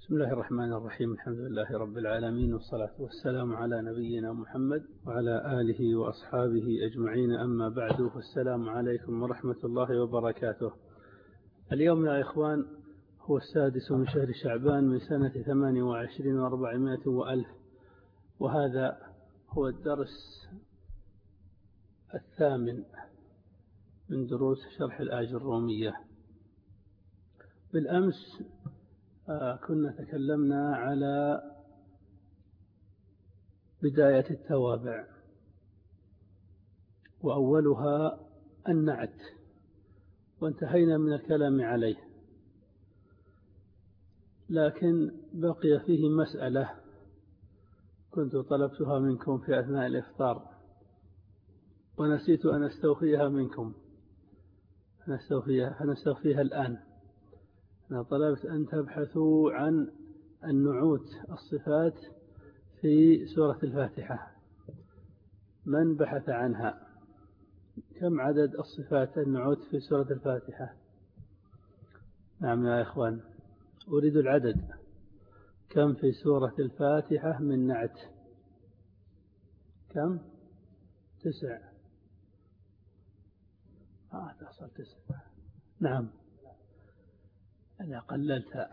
بسم الله الرحمن الرحيم. الحمد لله رب العالمين، والصلاة والسلام على نبينا محمد وعلى آله وأصحابه أجمعين. أما بعد، فالسلام عليكم ورحمة الله وبركاته. اليوم يا إخوان هو 6 من شهر شعبان من سنة 28 و400 وألف، وهذا هو الدرس 8 من دروس شرح الآية الرومية. بالأمس كنا تكلمنا على بداية التوابع، وأولها النعت، وانتهينا من الكلام عليه، لكن بقي فيه مسألة كنت طلبتها منكم في أثناء الإفطار ونسيت أن أستوفيها منكم، فنستوفيها الآن. أنا طلبت أن تبحثوا عن النعوت الصفات في سورة الفاتحة. من بحث عنها؟ كم عدد الصفات النعوت في سورة الفاتحة؟ نعم يا إخوان، أريد العدد. كم في سورة الفاتحة من نعت؟ كم؟ 9. تصل 9. نعم، أنا قللتها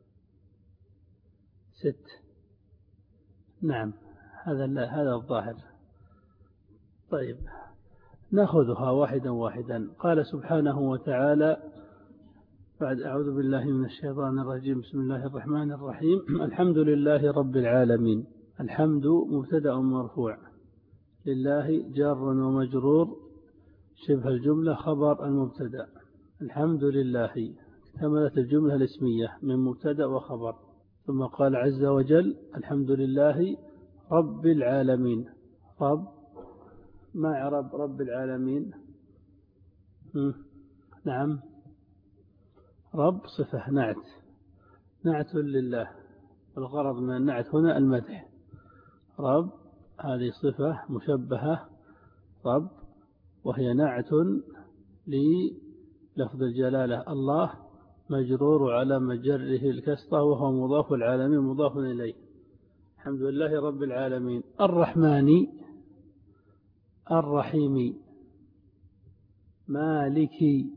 6. نعم، هذا الظاهر. طيب، نأخذها واحدا واحدا. قال سبحانه وتعالى بعد: أعوذ بالله من الشيطان الرجيم، بسم الله الرحمن الرحيم. الحمد لله رب العالمين. الحمد مبتدأ مرفوع، لله جار ومجرور، شبه الجملة خبر المبتدأ. الحمد لله اكتملت الجملة الاسمية من مبتدأ وخبر. ثم قال عز وجل: الحمد لله رب العالمين. رب، ما إعراب رب العالمين؟ نعم، رب صفة نعت لله. الغرض من النعت هنا المدح. رب هذه صفة مشبهة رب، وهي نعت للفظ الجلالة الله، مجرور على مجره الكسرة، وهو مضاف، العالمين مضاف إليه. الحمد لله رب العالمين. الرحمن، الرحيم، مالك.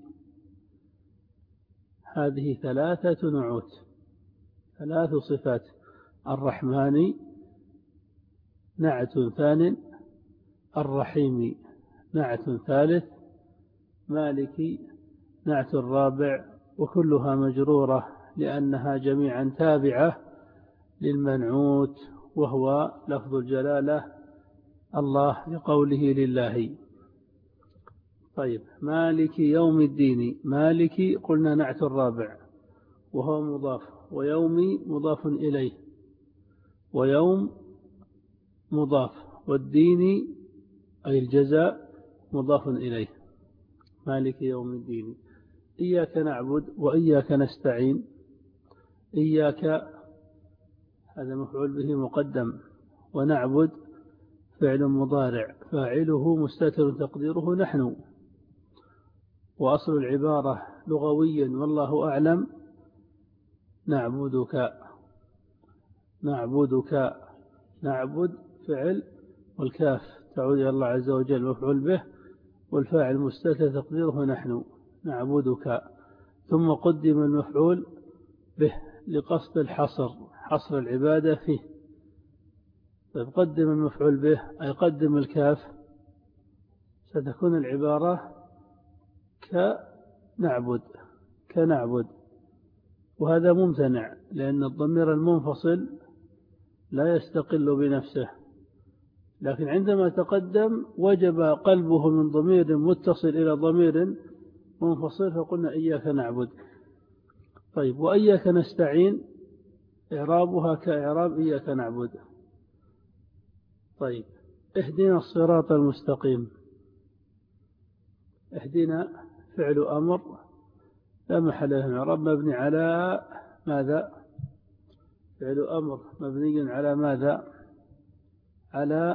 هذه 3 نعوت، 3 صفات. الرحمن نعت ثان، الرحيم نعت ثالث، مالك نعت رابع، وكلها مجرورة لأنها جميعا تابعة للمنعوت، وهو لفظ الجلالة الله، لقوله لله. طيب، مالك يوم الدين. مالك قلنا نعت الرابع وهو مضاف، ويوم مضاف إليه، ويوم مضاف، والدين أي الجزاء مضاف إليه. مالك يوم الدين. إياك نعبد وإياك نستعين. إياك هذا مفعول به مقدم، ونعبد فعل مضارع فاعله مستتر تقديره نحن. وأصل العبارة لغويا والله أعلم نعبدك. نعبدك، نعبد فعل، والكاف تعود إلى الله عز وجل مفعول به، والفاعل مستتر تقديره نحن نعبدك. ثم قدم المفعول به لقصد الحصر، حصر العبادة فيه. طيب، قدم المفعول به أي قدم الكاف، ستكون العبارة كنعبد، وهذا ممتنع لأن الضمير المنفصل لا يستقل بنفسه، لكن عندما تقدم وجب قلبه من ضمير متصل إلى ضمير منفصل، فقلنا إياك نعبد. طيب، وإياك نستعين إعرابها كإعراب إياك نعبد. طيب، اهدنا الصراط المستقيم. اهدنا فعل أمر لا محل له من إعراب، مبني على ماذا؟ فعل أمر مبني على ماذا؟ على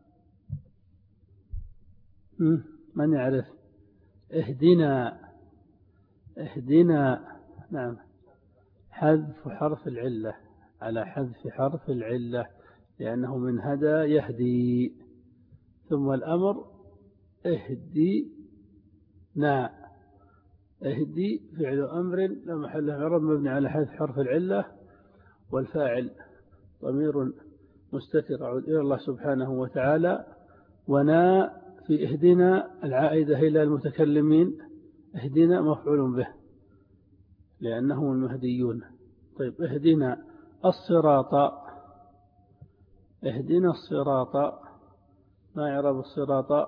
من يعرف؟ اهدنا. نعم، حذف حرف العلة، على حذف حرف العلة، لأنه من هدى يهدي. ثم الأمر اهدنا، اهدي فعل أمر لا محل له من الإعراب مبني على حذف حرف العلة، والفاعل ضمير مستتر يعود إلى الله سبحانه وتعالى. ونا في اهدنا العائدة إلى المتكلمين، اهدنا مفعول به لأنهم المهديون. طيب اهدنا الصراط، اهدنا الصراط، ما يعرب الصراط؟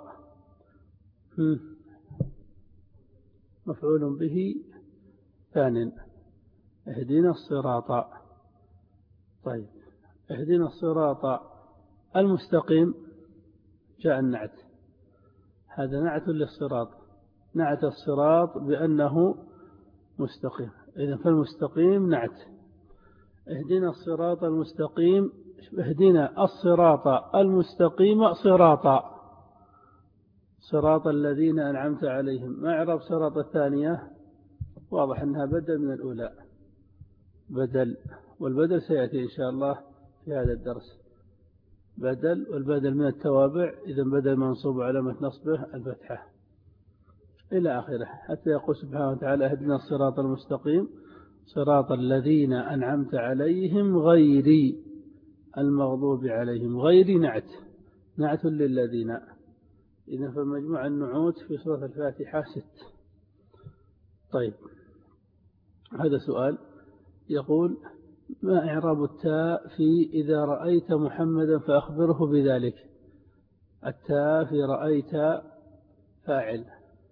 مفعول به ثان، اهدنا الصراط. طيب اهدنا الصراط المستقيم، جاء النعت، هذا نعت للصراط، نعت الصراط بأنه مستقيم، إذن فالمستقيم نعت. اهدنا الصراط المستقيم، اهدنا الصراط المستقيم صراطا، صراط الذين أنعمت عليهم. ما إعراب صراط الثانية؟ واضح أنها بدل من الأولى، بدل، والبدل سيأتي إن شاء الله في هذا الدرس، بدل، والبدل من التوابع، إذن بدل منصوب علامة نصبه الفتحة إلى آخره، حتى يقول سبحانه وتعالى اهدنا الصراط المستقيم صراط الذين أنعمت عليهم غير المغضوب عليهم. غير نعت، نعت للذين. إذن فمجموع النعوت في سورة الفاتحة 6. طيب هذا سؤال يقول ما إعراب التاء في إذا رأيت محمدا فأخبره بذلك؟ التاء في رأيت فاعل،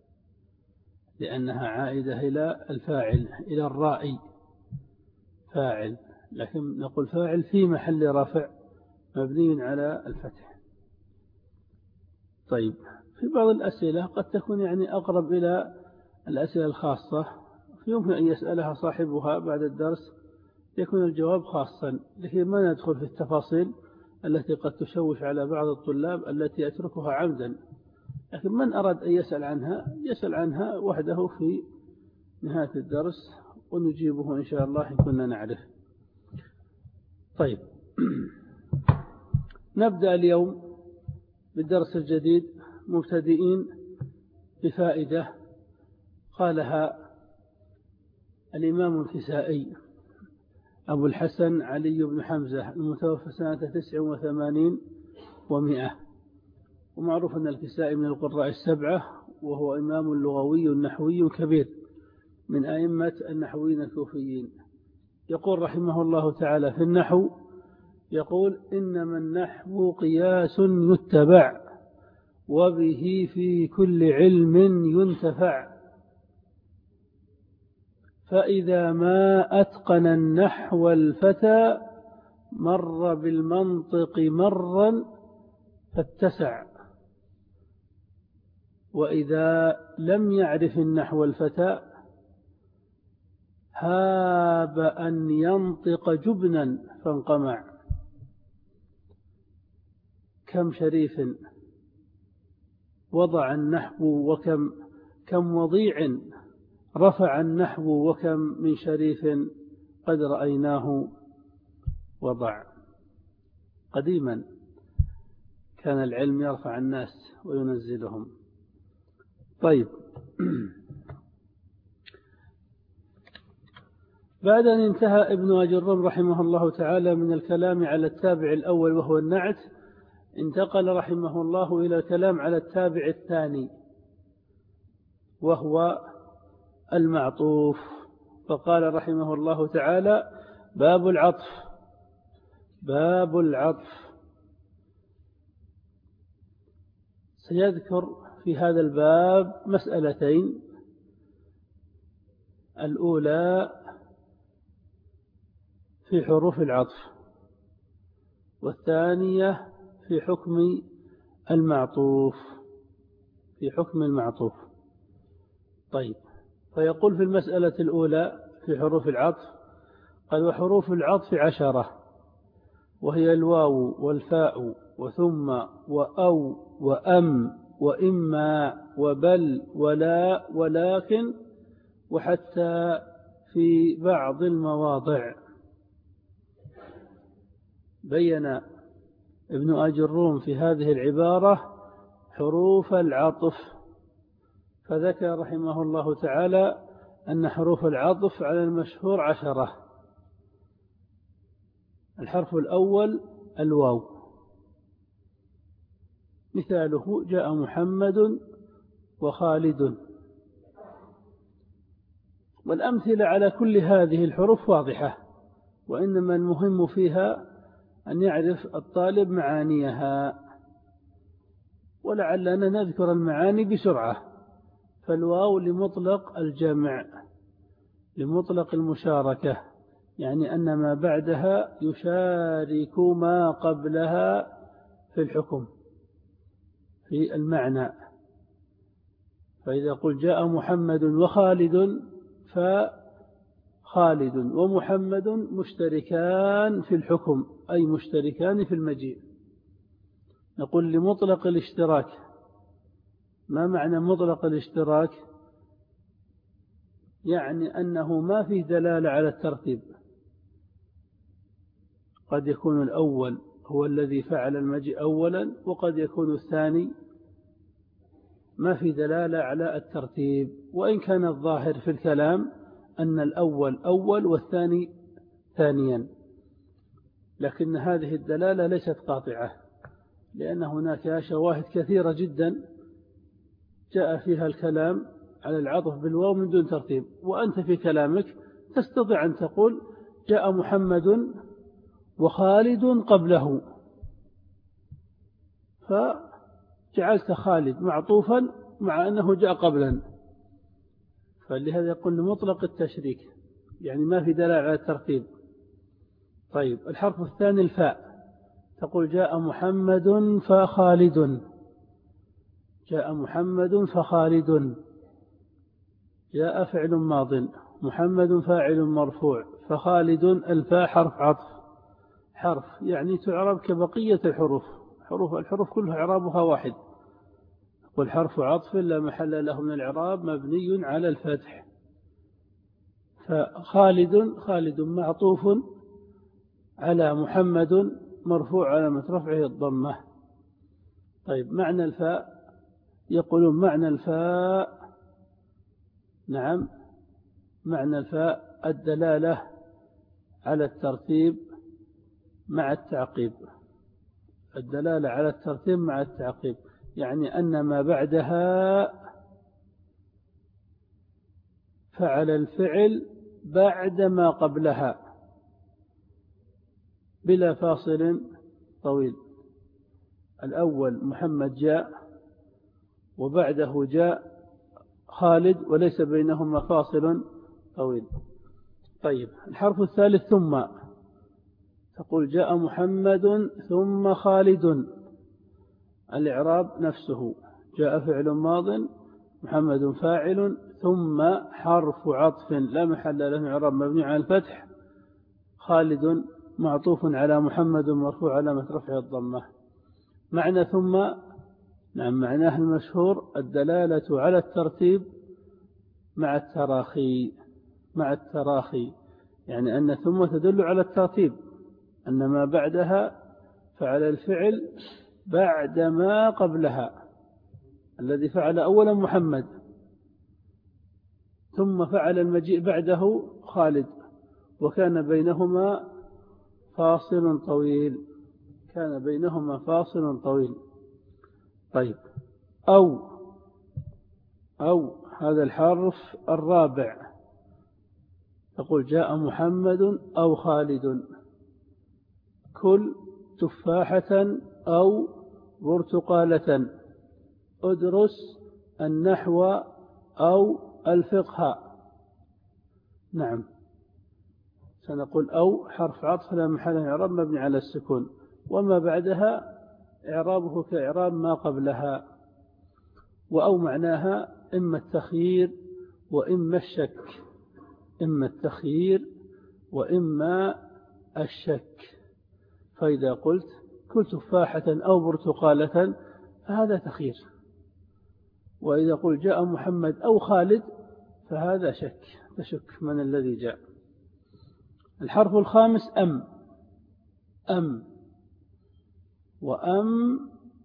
لأنها عائدة إلى الفاعل، إلى الرائي فاعل، لكن نقول فاعل في محل رفع مبني على الفتح. طيب في بعض الأسئلة قد تكون يعني أقرب إلى الأسئلة الخاصة، يمكن أن يسألها صاحبها بعد الدرس يكون الجواب خاصا، لكن ما ندخل في التفاصيل التي قد تشوش على بعض الطلاب التي أتركها عمدا، لكن من أراد أن يسأل عنها يسأل عنها وحده في نهاية الدرس ونجيبه إن شاء الله إن كنا نعرف. طيب نبدأ اليوم بالدرس الجديد مبتدئين بفائدة قالها الإمام الكسائي أبو الحسن علي بن حمزة المتوفى سنة 89 و100، ومعروف أن الكسائي من القراء السبعة، وهو إمام لغوي نحوي كبير من أئمة النحويين الكوفيين. يقول رحمه الله تعالى في النحو، يقول إنما النحو قياس يتبع وبه في كل علم ينتفع، فإذا ما أتقن النحو الفتى مر بالمنطق مرا فاتسع، وإذا لم يعرف النحو الفتى هاب أن ينطق جبنا فانقمع. كم شريف وضع النحو كم وضيع رفع النحو، وكم من شريف قد رأيناه وضع. قديما كان العلم يرفع الناس وينزلهم. طيب بعد أن انتهى ابن أجرم رحمه الله تعالى من الكلام على التابع الأول وهو النعت، انتقل رحمه الله إلى الكلام على التابع الثاني وهو المعطوف، فقال رحمه الله تعالى باب العطف. باب العطف سيذكر في هذا الباب مسألتين، الأولى في حروف العطف، والثانية في حكم المعطوف، في حكم المعطوف. طيب فيقول في المسألة الأولى في حروف العطف، قال وحروف العطف 10، وهي الواو والفاء وثم وأو وأم وإما وبل ولا ولكن وحتى في بعض المواضع بين ابن أجروم في هذه العبارة حروف العطف، فذكر رحمه الله تعالى أن حروف العطف على المشهور 10. الحرف الأول الواو، مثاله جاء محمد وخالد. والأمثلة على كل هذه الحروف واضحة، وإنما المهم فيها أن يعرف الطالب معانيها، ولعلنا نذكر المعاني بسرعة. فالواو لمطلق الجمع، لمطلق المشاركة، يعني أن ما بعدها يشارك ما قبلها في الحكم في المعنى. فإذا قل جاء محمد وخالد، فخالد ومحمد مشتركان في الحكم، أي مشتركان في المجيء. نقول لمطلق الاشتراك. ما معنى مطلق الاشتراك؟ يعني أنه ما فيه دلالة على الترتيب. قد يكون الأول هو الذي فعل المجيء أولا، وقد يكون الثاني ما في دلالة على الترتيب، وإن كان الظاهر في الكلام أن الأول أول والثاني ثانيا، لكن هذه الدلالة ليست قاطعة، لأن هناك شواهد كثيرة جدا جاء فيها الكلام على العطف بالواو من دون ترتيب، وأنت في كلامك تستطيع أن تقول جاء محمد وخالد قبله، فجعلت خالد معطوفا مع أنه جاء قبلا، فلهذا يقول مطلق التشريك، يعني ما في دلالة على الترتيب. طيب الحرف الثاني الفاء، تقول جاء محمد فخالد، جاء محمد فخالد. جاء فعل ماض، محمد فاعل مرفوع، فخالد الفاء حرف عطف، حرف يعني تعرب كبقية الحروف، الحروف كلها إعرابها واحد. والحرف عطف لا محل له من الإعراب، مبني على الفتح. خالد معطوف على محمد مرفوع علامة رفعه الضمة. طيب معنى الفاء، يقولون معنى الفاء، نعم معنى الفاء الدلالة على الترتيب مع التعقيب، الدلالة على الترتيب مع التعقيب، يعني أن ما بعدها فعل الفعل بعد ما قبلها بلا فاصل طويل. الأول محمد جاء، وبعده جاء خالد، وليس بينهما فاصل طويل. طيب الحرف الثالث ثم، تقول جاء محمد ثم خالد، الإعراب نفسه، جاء فعل ماض، محمد فاعل، ثم حرف عطف لا محل له من إعراب مبني على الفتح، خالد معطوف على محمد مرفوع علامة رفعه الضمة. معنى ثم، نعم معناه المشهور الدلالة على الترتيب مع التراخي، يعني أن ثم تدل على الترتيب، أن ما بعدها فعل الفعل بعد ما قبلها، الذي فعل أولا محمد، ثم فعل المجيء بعده خالد، وكان بينهما فاصل طويل. طيب أو هذا الحرف الرابع، تقول جاء محمد أو خالد، كل تفاحة أو برتقالة، ادرس النحو أو الفقه. نعم سنقول أو حرف عطف لا محل له إعراب مبني على السكون، وما بعدها إعرابه كإعراب ما قبلها. وأو معناها إما التخيير وإما الشك، فإذا قلت كل تفاحة أو برتقالة فهذا تخيير، وإذا قلت جاء محمد أو خالد فهذا شك، تشك من الذي جاء. الحرف الخامس أم، وأم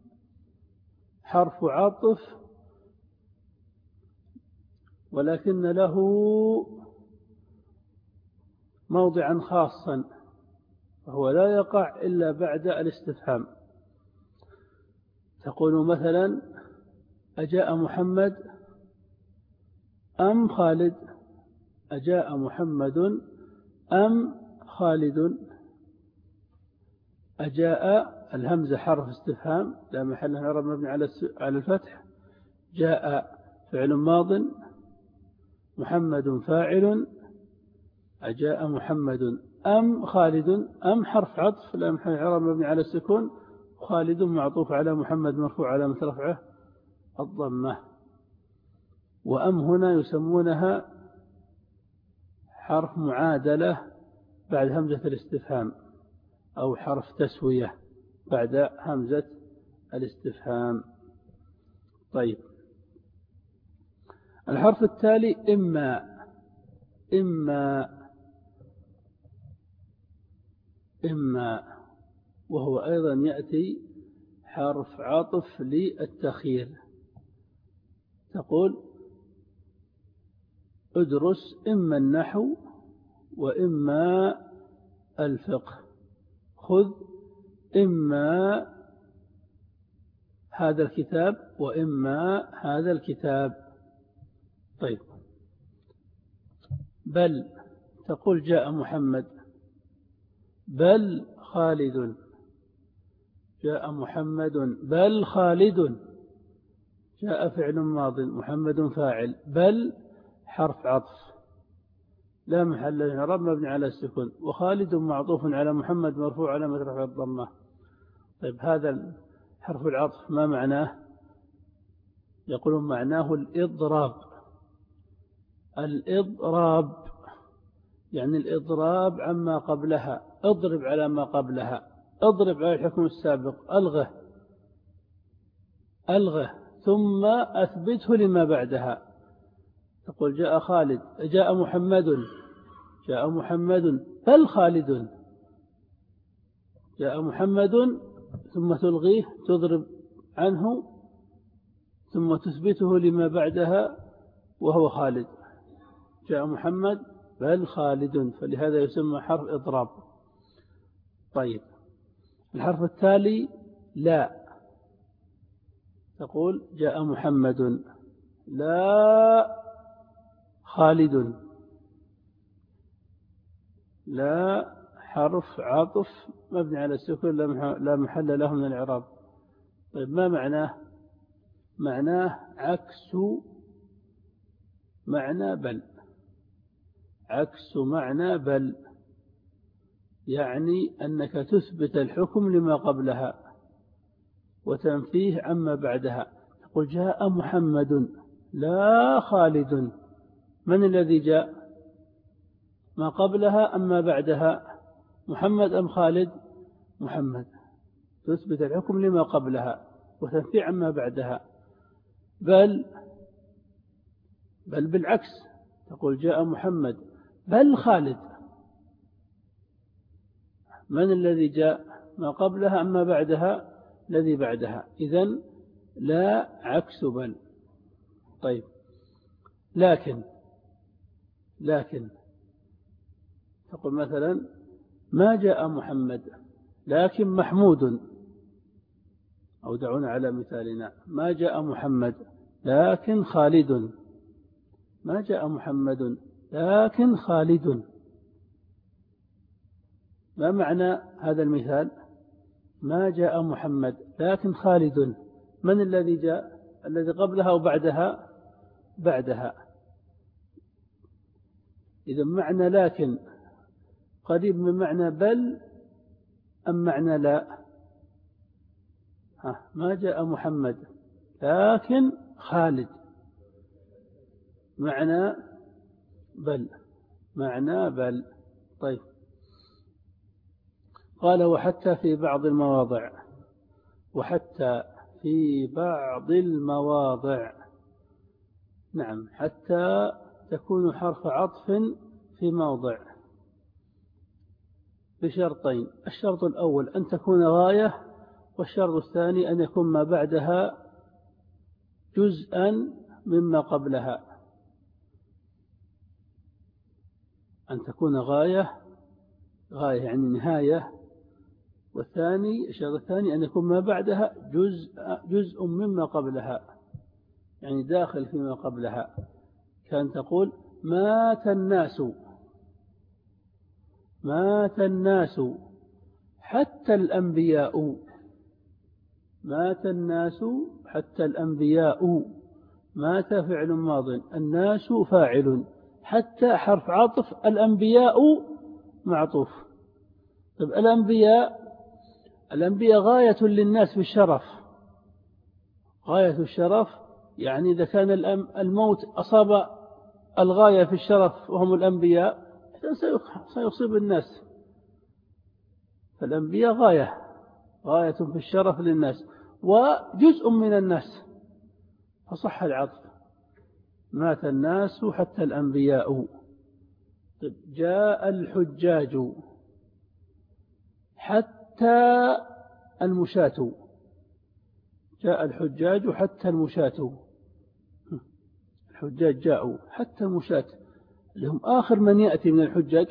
حرف عطف ولكن له موضعا خاصا، وهو لا يقع إلا بعد الاستفهام. تقول مثلا: أجاء محمد أم خالد؟ أجاء محمد أم خالد؟ أجاء الهمزة حرف استفهام لا محل له من الإعراب مبني على الفتح. جاء فعل ماض، محمد فاعل، أجاء محمد أم خالد؟ أم حرف عطف لا محل له من الإعراب مبني على السكون، خالد معطوف على محمد مرفوع علامة رفعه الضمة. وأم هنا يسمونها حرف معادلة بعد همزة الاستفهام، أو حرف تسوية بعد همزة الاستفهام. طيب، الحرف التالي إما، وهو أيضا يأتي حرف عطف للتخيير. تقول: ادرس إما النحو وإما الفقه، خذ إما هذا الكتاب وإما هذا الكتاب. طيب، بل تقول: جاء محمد بل خالد، جاء محمد بل خالد. جاء فعل ماض، محمد فاعل، بل حرف عطف لا محل له من الإعراب مبني على السكون، وخالد معطوف على محمد مرفوع علامة رفعه الضمة. طيب، هذا حرف العطف ما معناه؟ يقولون معناه الإضراب، يعني الإضراب عما قبلها. اضرب على ما قبلها، اضرب على الحكم السابق، ألغه ثم أثبته لما بعدها. تقول: جاء خالد، جاء محمد بل خالد. جاء محمد ثم تلغيه، تضرب عنه ثم تثبته لما بعدها وهو خالد. جاء محمد بل خالد، فلهذا يسمى حرف إضراب. طيب، الحرف التالي لا. تقول: جاء محمد لا خالد، لا حرف عطف مبني على السكون لا محل له من الإعراب. طيب، ما معناه؟ معناه عكس معنى بل، عكس معنى بل، يعني أنك تثبت الحكم لما قبلها وتنفيه عما بعدها. تقول: جاء محمد لا خالد، من الذي جاء؟ ما قبلها أم ما بعدها؟ محمد أم خالد؟ محمد. تثبت الحكم لما قبلها وتنفي عما بعدها. بل بالعكس، تقول: جاء محمد بل خالد، من الذي جاء؟ ما قبلها أم ما بعدها؟ الذي بعدها. إذن لا عكس بل. طيب، لكن تقول مثلا: ما جاء محمد لكن محمود، أو دعونا على مثالنا: ما جاء محمد لكن خالد، ما جاء محمد لكن خالد. ما معنى هذا المثال؟ ما جاء محمد لكن خالد، من الذي جاء؟ الذي قبلها أو بعدها؟ بعدها. إذا معنى لكن قريب من معنى بل أم معنى لا؟ ما جاء محمد لكن خالد، معنى بل. طيب، قال: وحتى في بعض المواضع، وحتى في بعض المواضع. نعم، حتى تكون حرف عطف في موضع بشرطين: الشرط الأول أن تكون غاية، والشرط الثاني أن يكون ما بعدها جزءا مما قبلها. أن تكون غاية يعني نهاية، والثاني الشرط الثاني أن يكون ما بعدها جزء مما قبلها، يعني داخل فيما قبلها. كان تقول مات الناس حتى الأنبياء. مات الناس حتى الأنبياء. مات فعل ماض، الناس فاعل، حتى حرف عطف، الأنبياء معطوف. طب الأنبياء غاية للناس بالشرف، غاية الشرف، يعني إذا كان الموت أصاب الغاية في الشرف وهم الأنبياء سيصيب الناس. فالأنبياء غاية في الشرف للناس وجزء من الناس، فصح العطف. مات الناس حتى الأنبياء. جاء الحجاج حتى المشاة. جاء الحجاج حتى المشاة. الحجاج جاءوا حتى المشاة، لهم آخر من يأتي من الحجاج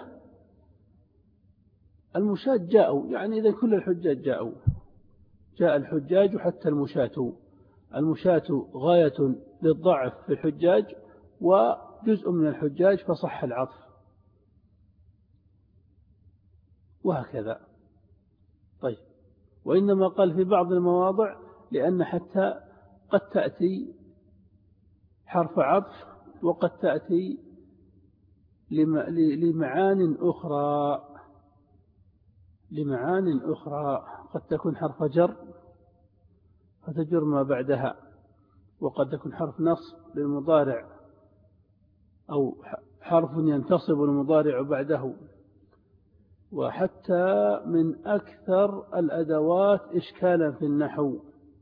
المشاة جاءوا، يعني إذا كل الحجاج جاءوا. جاء الحجاج حتى المشاة. المشاة غاية للضعف في الحجاج وجزء من الحجاج، فصح العطف، وهكذا. طيب، وإنما قال في بعض المواضع لأن حتى قد تأتي حرف عطف، وقد تأتي لمعان أخرى. قد تكون حرف جر فتجر ما بعدها، وقد تكون حرف نصب للمضارع، أو حرف ينتصب المضارع بعده. وحتى من أكثر الأدوات إشكالا في النحو.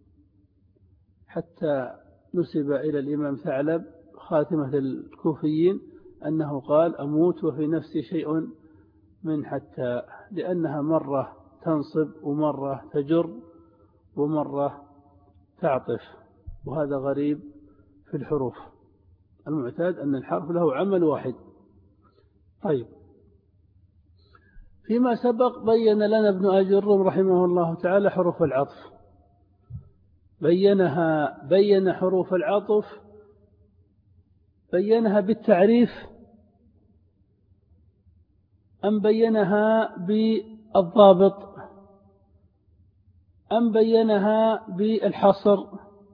حتى نسب إلى الإمام ثعلب خاتمة الكوفيين أنه قال: أموت وفي نفسي شيء من حتى، لأنها مرة تنصب ومرة تجر ومرة تعطف، وهذا غريب في الحروف. المعتاد أن الحرف له عمل واحد. طيب، فيما سبق بين لنا ابن أجرم رحمه الله تعالى حروف العطف. بين حروف العطف، بينها بالتعريف أم بينها بالضابط أم بينها بالحصر؟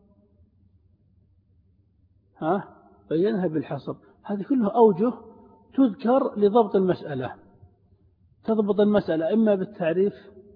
بينها بالحصر. هذه كلها أوجه تذكر لضبط المسألة. تضبط المسألة إما بالتعريف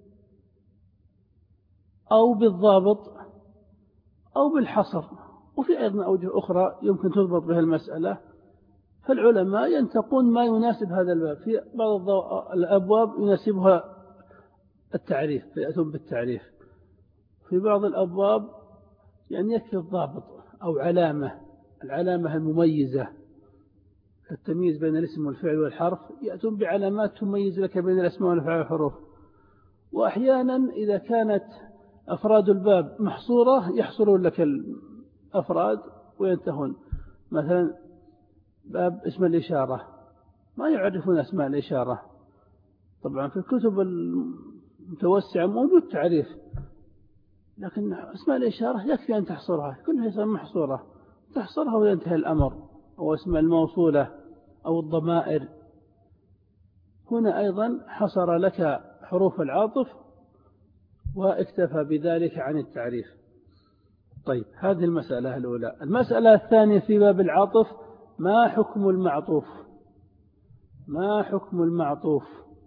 أو بالضابط أو بالحصر، وفي أيضا أوجه أخرى يمكن تضبط بها المسألة. فالعلماء ينتقون ما يناسب هذا الباب. في بعض الأبواب يناسبها التعريف فيأتون بالتعريف، في بعض الأبواب يعني يكفي الضابط أو العلامة المميزة، التمييز بين الاسم والفعل والحرف، يأتون بعلامات تميز لك بين الأسماء والأفعال والحروف. وأحيانا إذا كانت أفراد الباب محصورة يحصرون لك الأفراد وينتهون. مثلا باب اسم الإشارة ما يعرفون أسماء الإشارة. طبعا في الكتب المتوسعة موجود تعريف، لكن أسماء الإشارة يكفي أن تحصرها، كلها اسم محصورة تحصرها وينتهي الأمر، أو اسم الموصولة أو الضمائر. هنا أيضا حصر لك حروف العاطف واكتفى بذلك عن التعريف. طيب، هذه المسألة الأولى. المسألة الثانية في باب العاطف: ما حكم المعطوف؟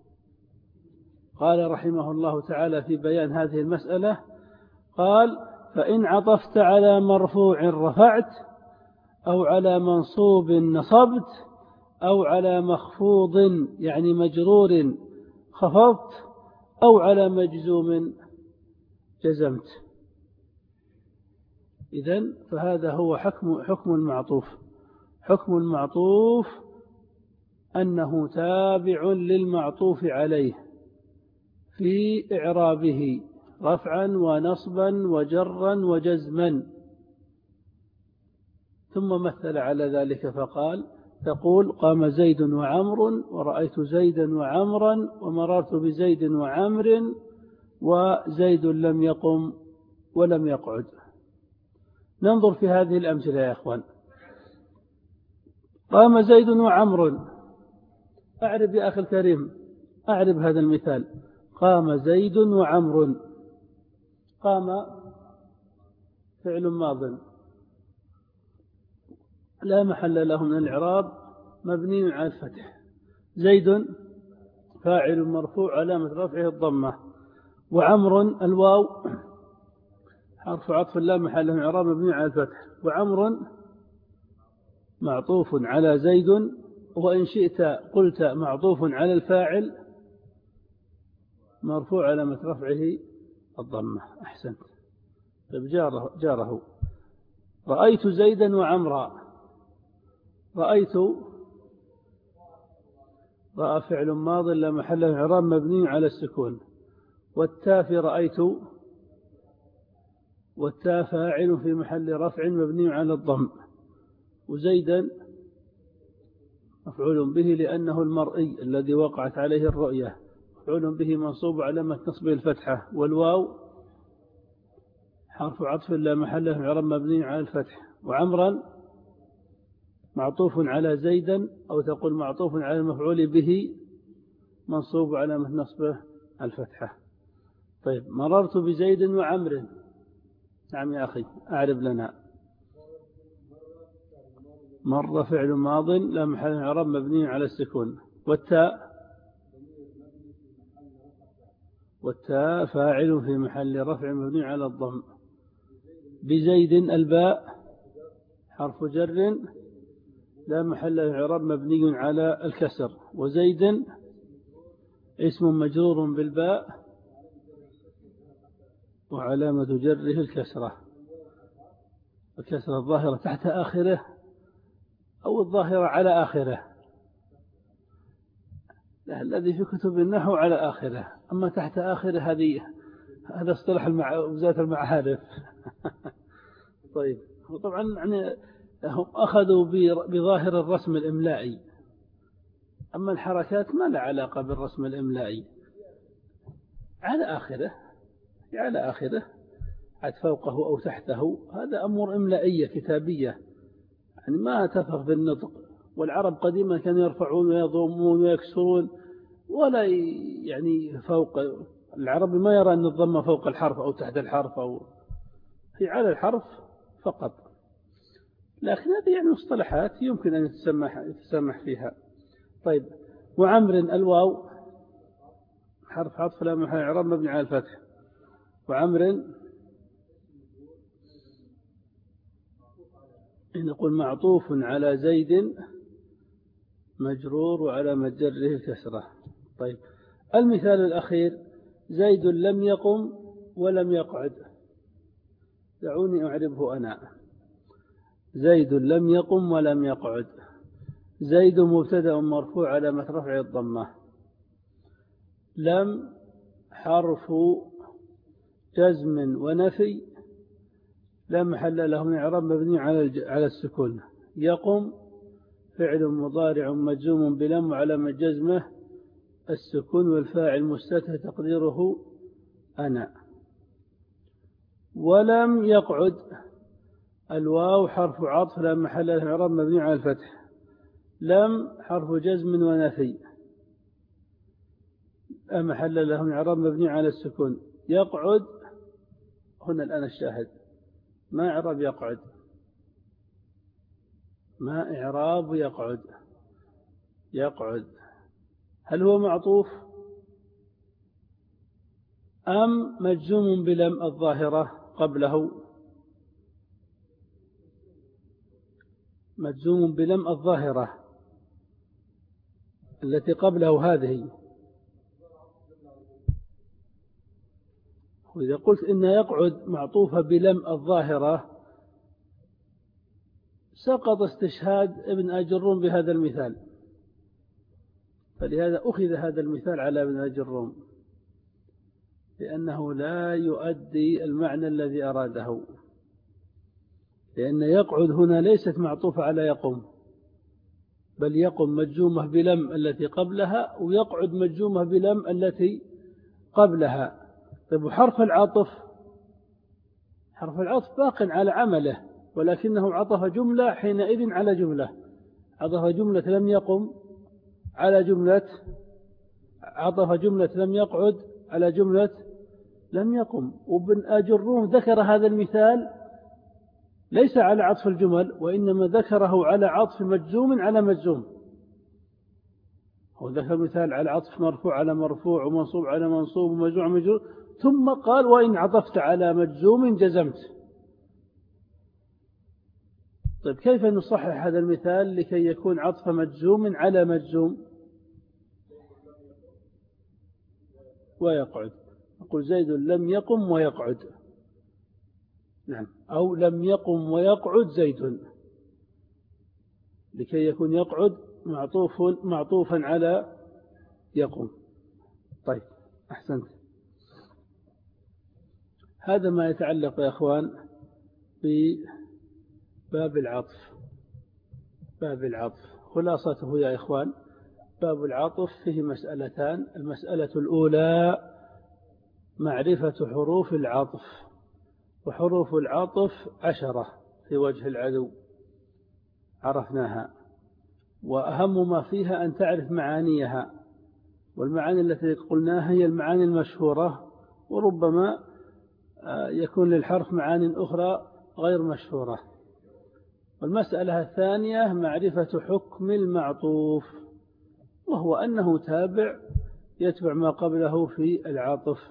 قال رحمه الله تعالى في بيان هذه المسألة، قال: فإن عطفت على مرفوع رفعت، أو على منصوب نصبت، أو على مخفوض يعني مجرور خفضت، أو على مجزوم جزمت. إذن فهذا هو حكم المعطوف. حكم المعطوف أنه تابع للمعطوف عليه في إعرابه رفعا ونصبا وجرا وجزما. ثم مثل على ذلك فقال: تقول قام زيد وعمر، ورأيت زيدا وعمرا، ومررت بزيد وعمر، وزيد لم يقم ولم يقعد. ننظر في هذه الأمثلة يا أخوان. قام زيد وعمر، أعرب يا أخي الكريم، أعرب هذا المثال. قام زيد وعمر. قام فعل ماض لا محل له من الإعراب، مبني على الفتح. زيد فاعل مرفوع علامة رفعه الضمة. وعمر الواو حرف عطف لا محل له من الإعراب، مبني على الفتح. وعمر معطوف على زيد، وإن شئت قلت معطوف على الفاعل مرفوع علامة رفعه الضمة. أحسنت. طيب جاره. رأيت زيدا وعمرا. رأيت رأى فعل ماض لا محل له من الإعراب، مبني على السكون. والتاء في رأيت، والتاء فاعل في محل رفع مبني على الضم. وزيدا مفعول به لأنه المرئي الذي وقعت عليه الرؤية، مفعول به منصوب علامة نصبه الفتحة. والواو حرف عطف لا محل له من الإعراب، مبني على الفتح. وعمرا معطوف على زيدا، أو تقول معطوف على المفعول به منصوب علامة نصبه الفتحة. طيب مررت بزيد وعمر. نعم يا أخي أعرب لنا. مر فعل ماض لا محل له من الإعراب، مبني على السكون. والتاء فاعل في محل رفع مبني على الضم. بزيد الباء حرف جر لا محل له من الإعراب، مبني على الكسر. وزيد اسم مجرور بالباء وعلامة جره الكسرة الظاهرة تحت آخره، أو الظاهرة على آخره. الذي في كتب النحو على آخره، أما تحت آخره هذا اصطلاح وزارة المعارف. طيب وطبعا يعني هم أخذوا بظاهر الرسم الإملائي، أما الحركات ما لها علاقة بالرسم الإملائي. على آخره عد فوقه أو تحته، هذا أمور إملائية كتابية، يعني ما تفرق بالنطق. والعرب قديما كانوا يرفعون ويضمون ويكسرون، ولا يعني فوق. العربي ما يرى أن الضمة فوق الحرف أو تحت الحرف، أو في على الحرف فقط. لكن هذه يعني مصطلحات يمكن أن يتسمح فيها. طيب وعمر الواو حرف عطف لا محل إعراب، مبني على الفتح. وعمر نقول معطوف على زيد مجرور وعلامة جره الكسرة. طيب المثال الأخير: زيد لم يقم ولم يقعد. دعوني أعربه أنا. زيد لم يقم ولم يقعد. زيد مبتدأ مرفوع علامة رفعه الضمة. لم حرف جزم ونفي لا محل له من إعراب، مبني على السكون. يقم فعل مضارع مجزوم بلم وعلامة جزمه السكون، والفاعل مستتر تقديره أنا. ولم يقعد الواو حرف عطف لا محل له من الإعراب، مبني على الفتح. لم حرف جزم ونفي لا محل له من الإعراب، مبني على السكون. يقعد هنا الآن الشاهد، ما إعراب يقعد؟ ما إعراب يقعد؟ هل هو معطوف أم مجزوم بلم الظاهرة قبله؟ مجزوم بلم الظاهرة التي قبله هذه. وإذا قلت إن يقعد معطوفة بلم الظاهرة سقط استشهاد ابن أجروم بهذا المثال، فلهذا أخذ هذا المثال على ابن أجروم، لأنه لا يؤدي المعنى الذي أراده، لأن يقعد هنا ليست معطوفة على يقوم، بل يقوم مجزومة بلم التي قبلها، ويقعد مجزومة بلم التي قبلها. طيب وحرف العطف، حرف العطف باق على عمله، ولكنه عطف جملة حينئذ على جملة، عطف جملة لم يقم على جملة، عطف جملة لم يقعد على جملة لم يقم. وابن أجروم ذكر هذا المثال ليس على عطف الجمل، وإنما ذكره على عطف مجزوم على مجزوم. هو ذكر مثال على عطف مرفوع على مرفوع ومنصوب على منصوب ومجزوم على مجزوم، ثم قال وإن عطفت على مجزوم جزمت. طيب كيف نصحح هذا المثال لكي يكون عطف مجزوم على مجزوم ويقعد؟ نقول زيد لم يقم ويقعد، نعم، أو لم يقم ويقعد زيد، لكي يكون يقعد معطوفا على يقوم. طيب أحسنت. هذا ما يتعلق يا أخوان بباب العطف. باب العطف خلاصته يا إخوان، باب العطف فيه مسألتان. المسألة الأولى معرفة حروف العطف، وحروف العطف 10 في وجه العدو عرفناها، وأهم ما فيها أن تعرف معانيها، والمعاني التي قلناها هي المعاني المشهورة، وربما يكون للحرف معاني أخرى غير مشهورة. والمسألة الثانية معرفة حكم المعطوف، وهو أنه تابع يتبع ما قبله في العاطف.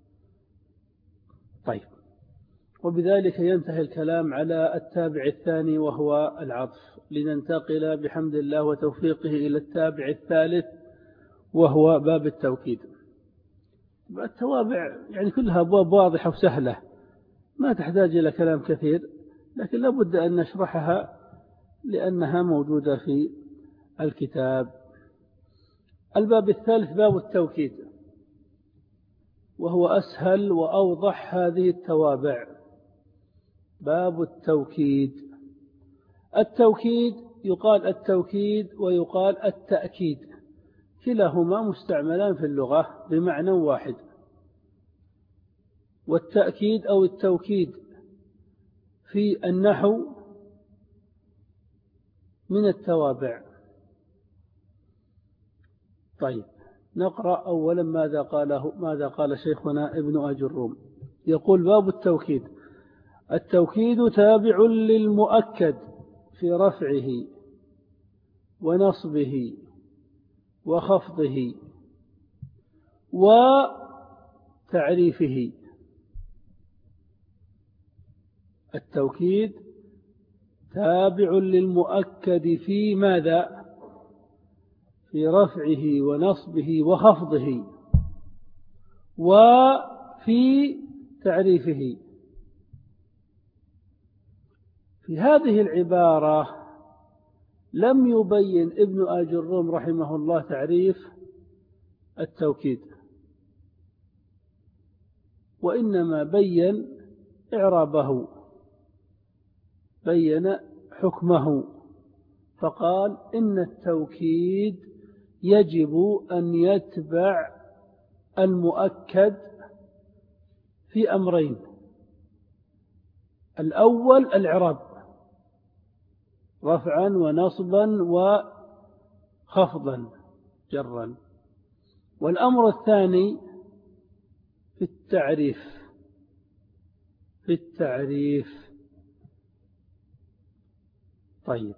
طيب، وبذلك ينتهي الكلام على التابع الثاني وهو العطف، لننتقل بحمد الله وتوفيقه إلى التابع الثالث وهو باب التوكيد. التوابع يعني كلها أبواب واضحة وسهلة، ما تحتاج إلى كلام كثير، لكن لابد أن نشرحها لأنها موجودة في الكتاب. الباب الثالث باب التوكيد، وهو أسهل وأوضح هذه التوابع. باب التوكيد. التوكيد يقال التوكيد ويقال التأكيد، كلاهما مستعملان في اللغة بمعنى واحد. والتأكيد أو التوكيد في النحو من التوابع. طيب نقرأ أولا ماذا قال شيخنا ابن أجروم. يقول باب التوكيد: التوكيد تابع للمؤكد في رفعه ونصبه وخفضه وتعريفه. التوكيد تابع للمؤكد في ماذا؟ في رفعه ونصبه وخفضه وفي تعريفه. في هذه العبارة لم يبين ابن أجروم رحمه الله تعريف التوكيد، وإنما بين إعرابه، بين حكمه، فقال إن التوكيد يجب أن يتبع المؤكد في أمرين: الأول الإعراب رفعا ونصبا وخفضا جرا، والأمر الثاني في التعريف. في التعريف. طيب،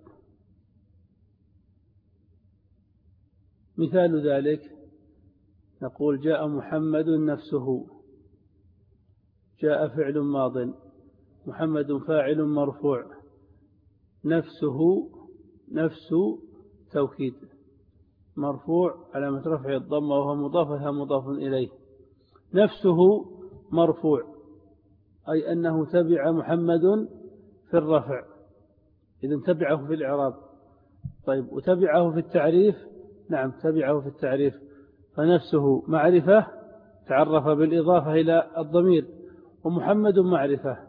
مثال ذلك نقول جاء محمد نفسه، جاء فعل ماض، محمد فاعل مرفوع، نفسه نفس توكيد مرفوع علامة رفع الضمة وهو مضافها مضاف إليه. نفسه مرفوع أي أنه تبع محمد في الرفع، إذن تبعه في الإعراب. طيب وتبعه في التعريف؟ نعم تبعه في التعريف. فنفسه معرفة تعرف بالإضافة إلى الضمير، ومحمد معرفة.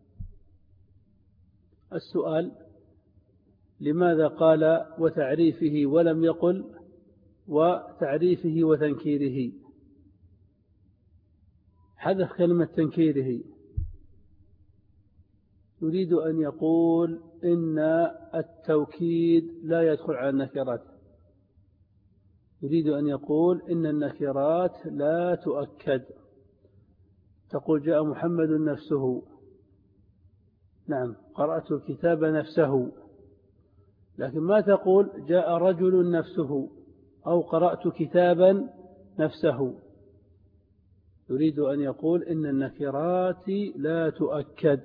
السؤال: لماذا قال وتعريفه ولم يقل وتعريفه وتنكيره؟ حذف كلمة تنكيره. يريد أن يقول إن التوكيد لا يدخل على النكرات. يريد أن يقول إن النكرات لا تؤكد. تقول جاء محمد نفسه، نعم قرأت الكتاب نفسه، لكن ما تقول جاء رجل نفسه أو قرأت كتابا نفسه. يريد أن يقول إن النكرات لا تؤكد.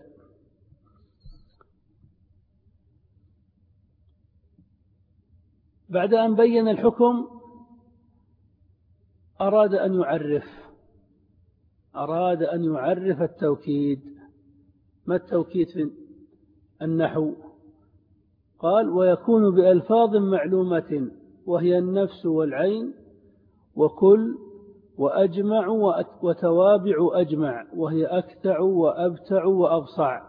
بعد أن بين الحكم أراد أن يعرف التوكيد. ما التوكيد في النحو؟ قال: ويكون بألفاظ معلومة وهي النفس والعين وكل وأجمع وتوابع أجمع، وهي أكتع وأبتع وأبصع.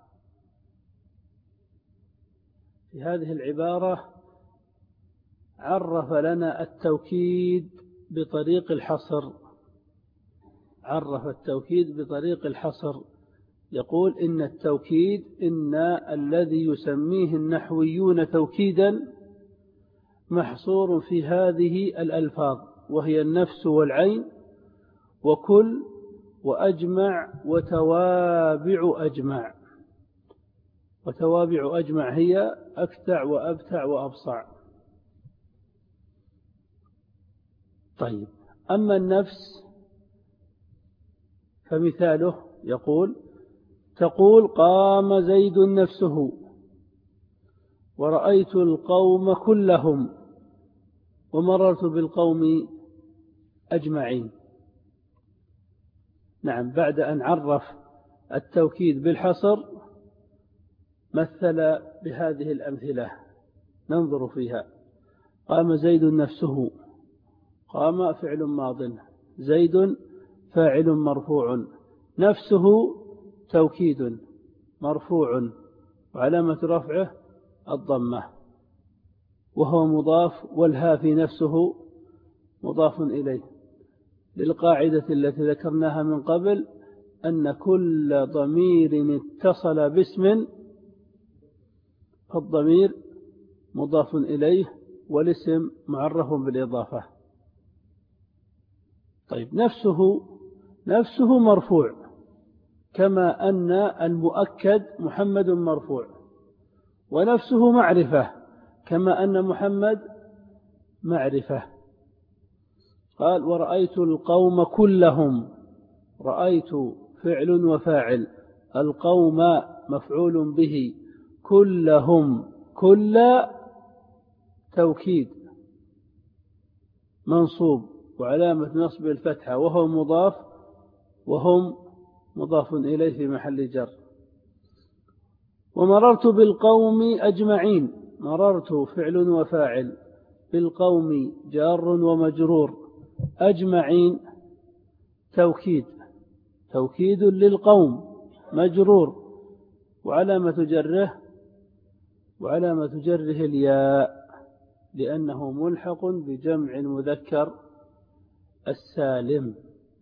في هذه العبارة عرف لنا التوكيد بطريق الحصر. عرف التوكيد بطريق الحصر. يقول إن التوكيد إن الذي يسميه النحويون توكيدا محصور في هذه الألفاظ، وهي النفس والعين وكل وأجمع وتوابع أجمع. وتوابع أجمع هي أكتع وأبتع وأبصع. طيب، أما النفس فمثاله تقول قام زيد نفسه ورأيت القوم كلهم ومررت بالقوم أجمعين. نعم، بعد أن عرف التوكيد بالحصر مثل بهذه الأمثلة ننظر فيها. قام زيد نفسه. قام فعل ماض، زيد فاعل مرفوع، نفسه توكيد مرفوع وعلامة رفعه الضمة، وهو مضاف، والها في نفسه مضاف إليه، للقاعدة التي ذكرناها من قبل أن كل ضمير اتصل باسم فالضمير مضاف إليه والاسم معرف بالإضافة. طيب، نفسه مرفوع، كما أن المؤكد محمد مرفوع، ونفسه معرفة كما أن محمد معرفة. قال ورأيت القوم كلهم. رأيت فعل وفاعل، القوم مفعول به، كلهم كل توكيد منصوب وعلامة نصب الفتحة، وهو مضاف وهم مضاف إليه في محل جر. ومررت بالقوم أجمعين. مررت فعل وفاعل، بالقوم جار ومجرور، أجمعين توكيد للقوم مجرور، وعلامة جره الياء لأنه ملحق بجمع المذكر السالم.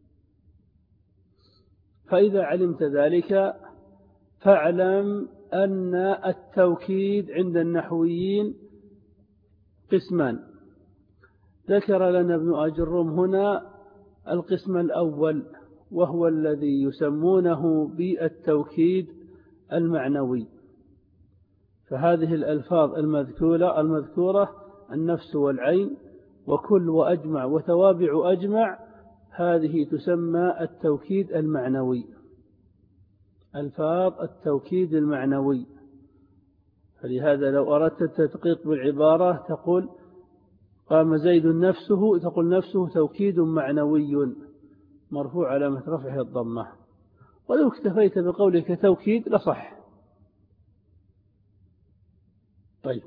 فإذا علمت ذلك فاعلم أن التوكيد عند النحويين قسمان. ذكر لنا ابن أجرم هنا القسم الأول، وهو الذي يسمونه بالتوكيد المعنوي. فهذه الألفاظ المذكورة النفس والعين وكل وأجمع وتوابع أجمع، هذه تسمى التوكيد المعنوي، ألفاظ التوكيد المعنوي. فلهذا لو أردت التدقيق بالعبارة تقول قام زيد نفسه، تقول نفسه توكيد معنوي مرفوع علامة رفعه الضمة. ولو اكتفيت بقولك توكيد لصح. طيب.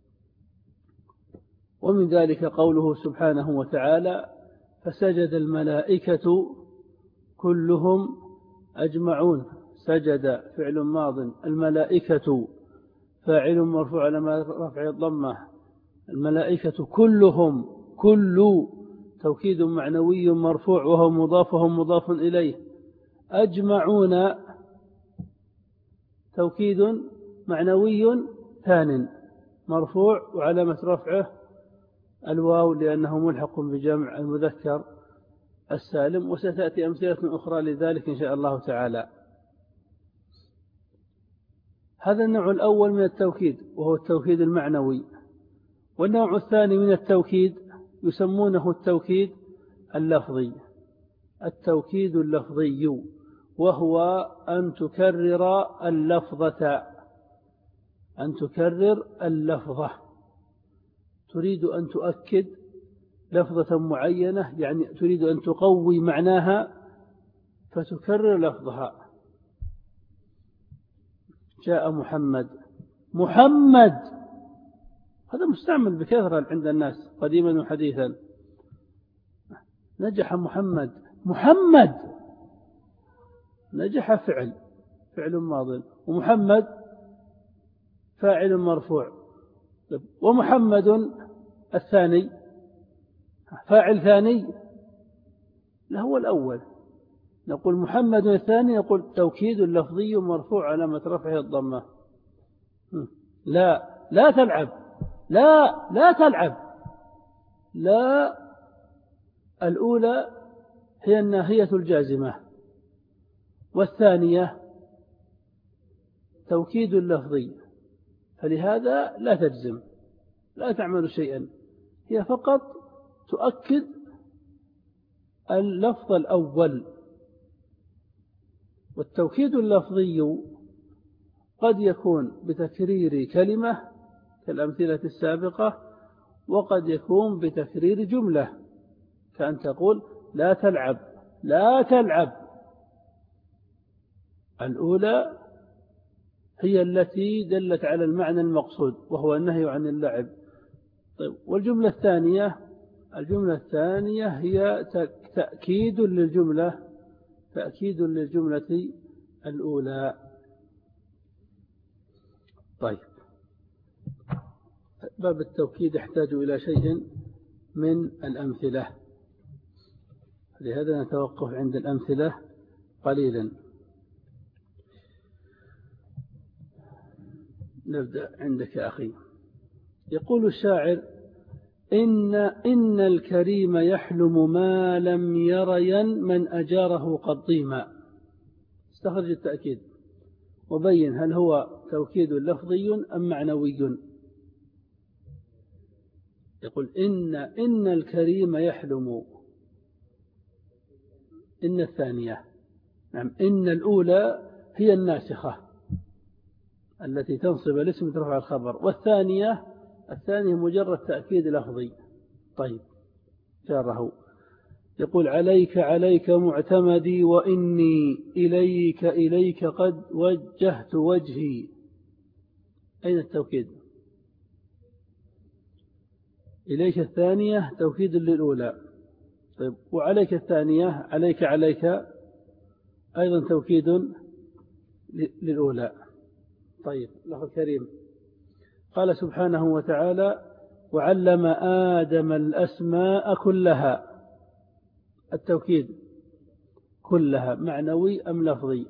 ومن ذلك قوله سبحانه وتعالى فسجد الملائكة كلهم أجمعون. سجد فعل ماض، الملائكة فاعل مرفوع على رفع الضمة، الملائكة كلهم، كل توكيد معنوي مرفوع وهو مضاف وهم مضاف إليه. أجمعون توكيد معنوي ثان مرفوع وعلامة رفعه الواو لأنه ملحق بجمع المذكر السالم. وستأتي أمثلة أخرى لذلك إن شاء الله تعالى. هذا النوع الأول من التوكيد وهو التوكيد المعنوي. والنوع الثاني من التوكيد يسمونه التوكيد اللفظي. التوكيد اللفظي وهو أن تكرر اللفظة، أن تكرر اللفظة. تريد أن تؤكد لفظة معينة، يعني تريد أن تقوي معناها فتكرر لفظها. جاء محمد، محمد هذا مستعمل بكثرة عند الناس قديما وحديثا. نجح محمد، محمد نجح فعل ماض، ومحمد فاعل مرفوع، ومحمد الثاني فاعل ثاني لا هو الأول. نقول محمد الثاني، نقول توكيد لفظي مرفوع علامة رفعه الضمة. لا تلعب، لا تلعب. لا الأولى هي الناهية الجازمة، والثانية توكيد لفظي، فلهذا لا تجزم، لا تعمل شيئا، هي فقط تؤكد اللفظ الأول. والتوكيد اللفظي قد يكون بتكرير كلمة كالأمثلة السابقة، وقد يكون بتكرير جملة كأن تقول لا تلعب، لا تلعب. الأولى هي التي دلت على المعنى المقصود وهو النهي عن اللعب. طيب، والجملة الثانية، الجملة الثانية هي تأكيد للجملة، تأكيد للجملة الأولى. طيب، باب التوكيد يحتاج إلى شيء من الأمثلة، لهذا نتوقف عند الأمثلة قليلا. نبدأ عندك يا أخي. يقول الشاعر إن الكريم يحلم ما لم يرين من أجاره قد ضيما. استخرج التأكيد وبين هل هو توكيد لفظي أم معنوي. يقول إن الكريم يحلم، إن الثانية، نعم، إن الأولى هي الناسخة التي تنصب الاسم ترفع الخبر، والثانية مجرد تأكيد لفظي. طيب، جاره. يقول عليك معتمدي وإني إليك قد وجهت وجهي. أين التوكيد؟ إليك الثانية توكيد للأولى. طيب، وعليك الثانية عليك أيضا توكيد للأولى. طيب، له الكريم قال سبحانه وتعالى وعلم آدم الأسماء كلها. التوكيد كلها معنوي أم لفظي؟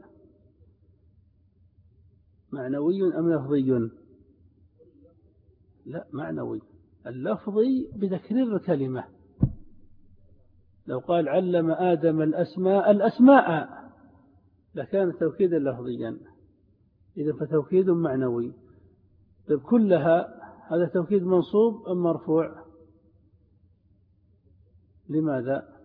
معنوي أم لفظي؟ لا، معنوي. اللفظي بتكرير الكلمة. لو قال علم آدم الأسماء لكان توكيدا لفظيا، إذا فتوكيد معنوي. طيب، كلها هذا توكيد منصوب أم مرفوع؟ لماذا؟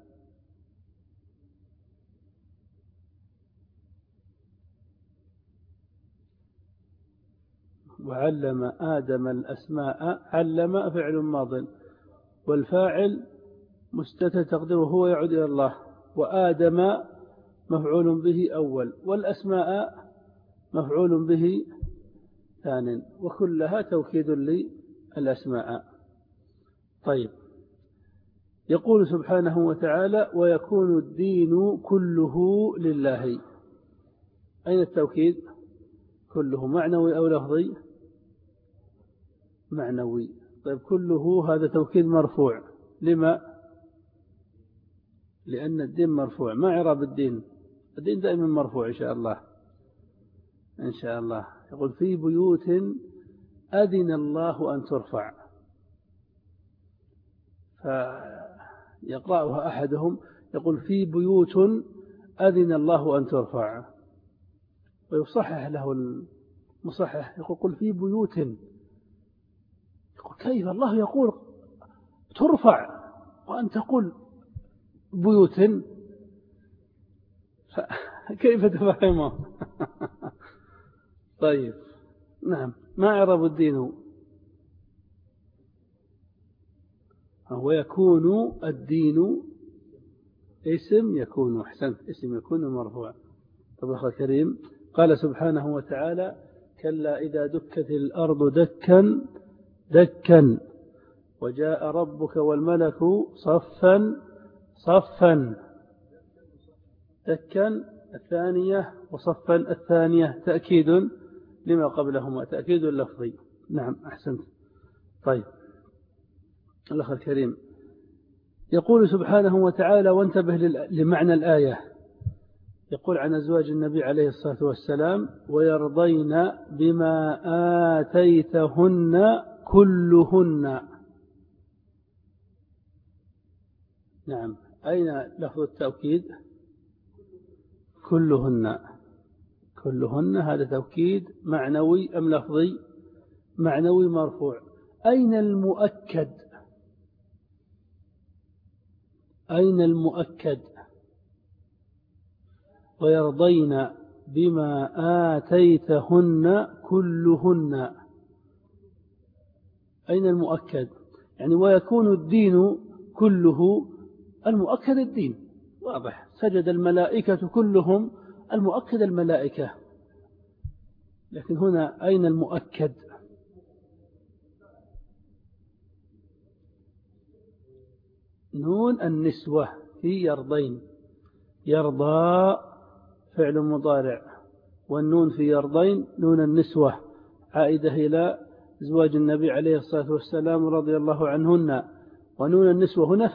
وعلم آدم الأسماء، علم فعل ماض والفاعل مستتر تقديره هو يعود إلى الله، وآدم مفعول به أول، والأسماء مفعول به ثان، وكلها توكيد للأسماء. طيب، يقول سبحانه وتعالى ويكون الدين كله لله. أين التوكيد؟ كله معنوي أو لفظي؟ معنوي. طيب كله هذا توكيد مرفوع، لما؟ لأن الدين مرفوع. ما إعراب الدين؟ الدين دائما مرفوع إن شاء الله. إن شاء الله. يقول في بيوت أذن الله أن ترفع، فيقرأها أحدهم يقول في بيوت أذن الله أن ترفع، ويصحح له المصحح يقول قل في بيوت. يقول كيف الله يقول ترفع وأن تقول بيوت؟ كيف تفهمه؟ طيب نعم. ما إعراب الدين؟ هو يكون الدين اسم يكون، أحسنت، اسم يكون مرفوع. طب أخي الكريم، قال سبحانه وتعالى كلا إذا دكت الأرض دكا دكا وجاء ربك والملك صفا صفا. دكا الثانية وصفا الثانية تأكيد لما قبلهما، تأكيد اللفظي. نعم أحسنت. طيب الأخ الكريم، يقول سبحانه وتعالى وانتبه لمعنى الآية، يقول عن أزواج النبي عليه الصلاة والسلام ويرضين بما آتيتهن كلهن. نعم، أين لفظ التوكيد؟ كلهن. كلهن هذا توكيد معنوي أم لفظي؟ معنوي مرفوع. أين المؤكد؟ أين المؤكد؟ ويرضين بما آتيتهن كلهن. أين المؤكد؟ يعني ويكون الدين كله، المؤكد الدين واضح، سجد الملائكة كلهم، المؤكد الملائكة. لكن هنا أين المؤكد؟ نون النسوة في يرضين. يرضى فعل مضارع، والنون في يرضين نون النسوة عائدة إلى أزواج النبي عليه الصلاة والسلام رضي الله عنهن، ونون النسوة هنا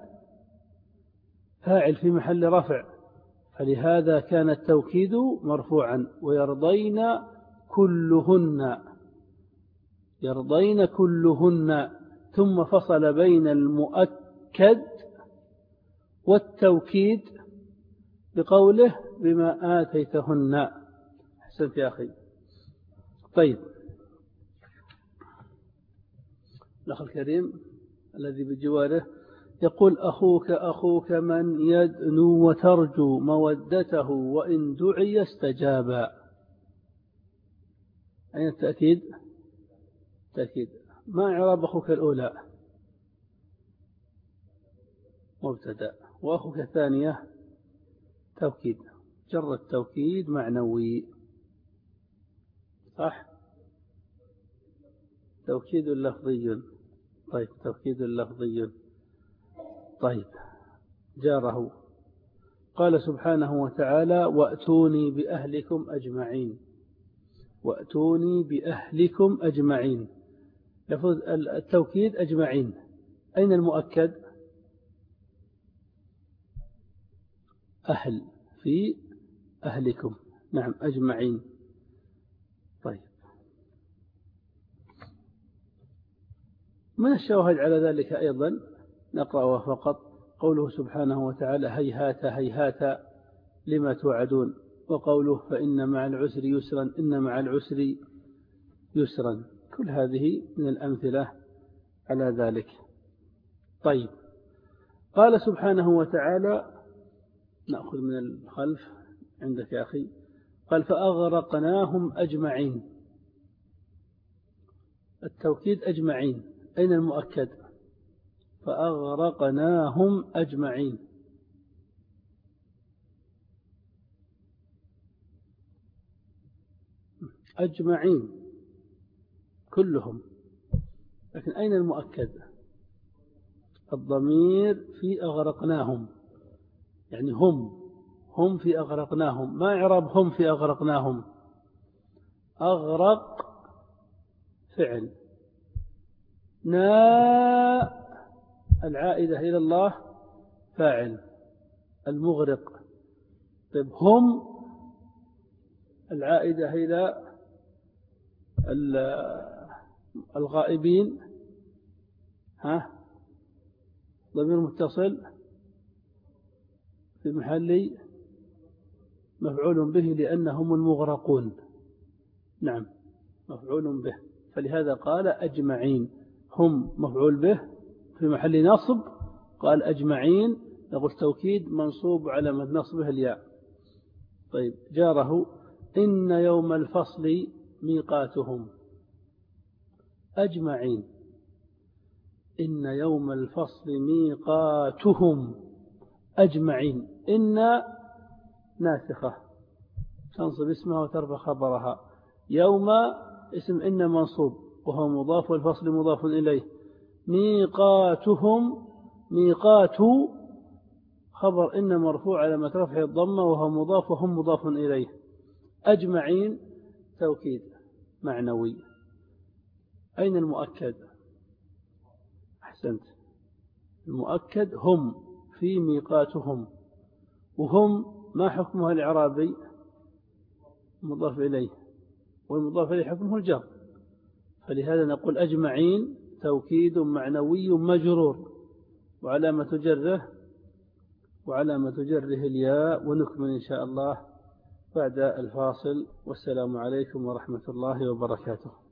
فاعل في محل رفع، فلهذا كان التوكيد مرفوعا ويرضين كلهن. يرضين كلهن، ثم فصل بين المؤكد والتوكيد بقوله بما آتيتهن. أحسنت يا أخي. طيب الأخ الكريم الذي بجواره يقول أخوك من يدنو وترجو مودته وإن دعي استجابا. أين التأكيد؟ تأكيد. ما إعراب أخوك الأولى؟ مبتدأ. وأخوك الثانية توكيد، جر التوكيد معنوي، صح؟ توكيد لفظي. طيب توكيد لفظي. طيب جاره. قال سبحانه وتعالى وأتوني بأهلكم أجمعين. وأتوني بأهلكم أجمعين، لفظ التوكيد أجمعين. أين المؤكد؟ أهل في أهلكم. نعم أجمعين. طيب من الشواهد على ذلك أيضا نقرأ فقط قوله سبحانه وتعالى هيهات هيهات لما توعدون، وقوله فإن مع العسر يسرا إن مع العسر يسرا. كل هذه من الأمثلة على ذلك. طيب قال سبحانه وتعالى، نأخذ من الخلف عندك يا أخي، قال فأغرقناهم أجمعين. التوكيد أجمعين. أين المؤكد؟ فأغرقناهم أجمعين. أجمعين كلهم. لكن أين المؤكد؟ الضمير في أغرقناهم، يعني هم في أغرقناهم. ما إعراب هم في أغرقناهم؟ أغرق فعل، العائدة إلى الله فاعل، المغرق. طيب هم العائدة إلى الغائبين، ضمير متصل في محل مفعول به لأنهم المغرقون. نعم، مفعول به، فلهذا قال أجمعين. هم مفعول به في محل نصب، قال أجمعين، نقول توكيد منصوب على نصبه الياء. طيب جاره إن يوم الفصل ميقاتهم. أجمعين، إن يوم الفصل ميقاتهم. أجمعين، إن ناسخة تنصب اسمها وترفع خبرها. يوم اسم إن منصوب وهو مضاف والفصل مضاف إليه. ميقاتهم، ميقات خبر إن مرفوع على رفعه الضمة وهو مضاف وهم مضاف إليه. أجمعين توكيد معنوي. أين المؤكد؟ أحسنت، المؤكد هم في ميقاتهم. وهم ما حكمها الإعرابي؟ مضاف إليه، والمضاف إليه حكمه الجر، فلهذا نقول أجمعين توكيد معنوي مجرور، وعلامة جره الياء. ونكمل إن شاء الله بعد الفاصل. والسلام عليكم ورحمة الله وبركاته.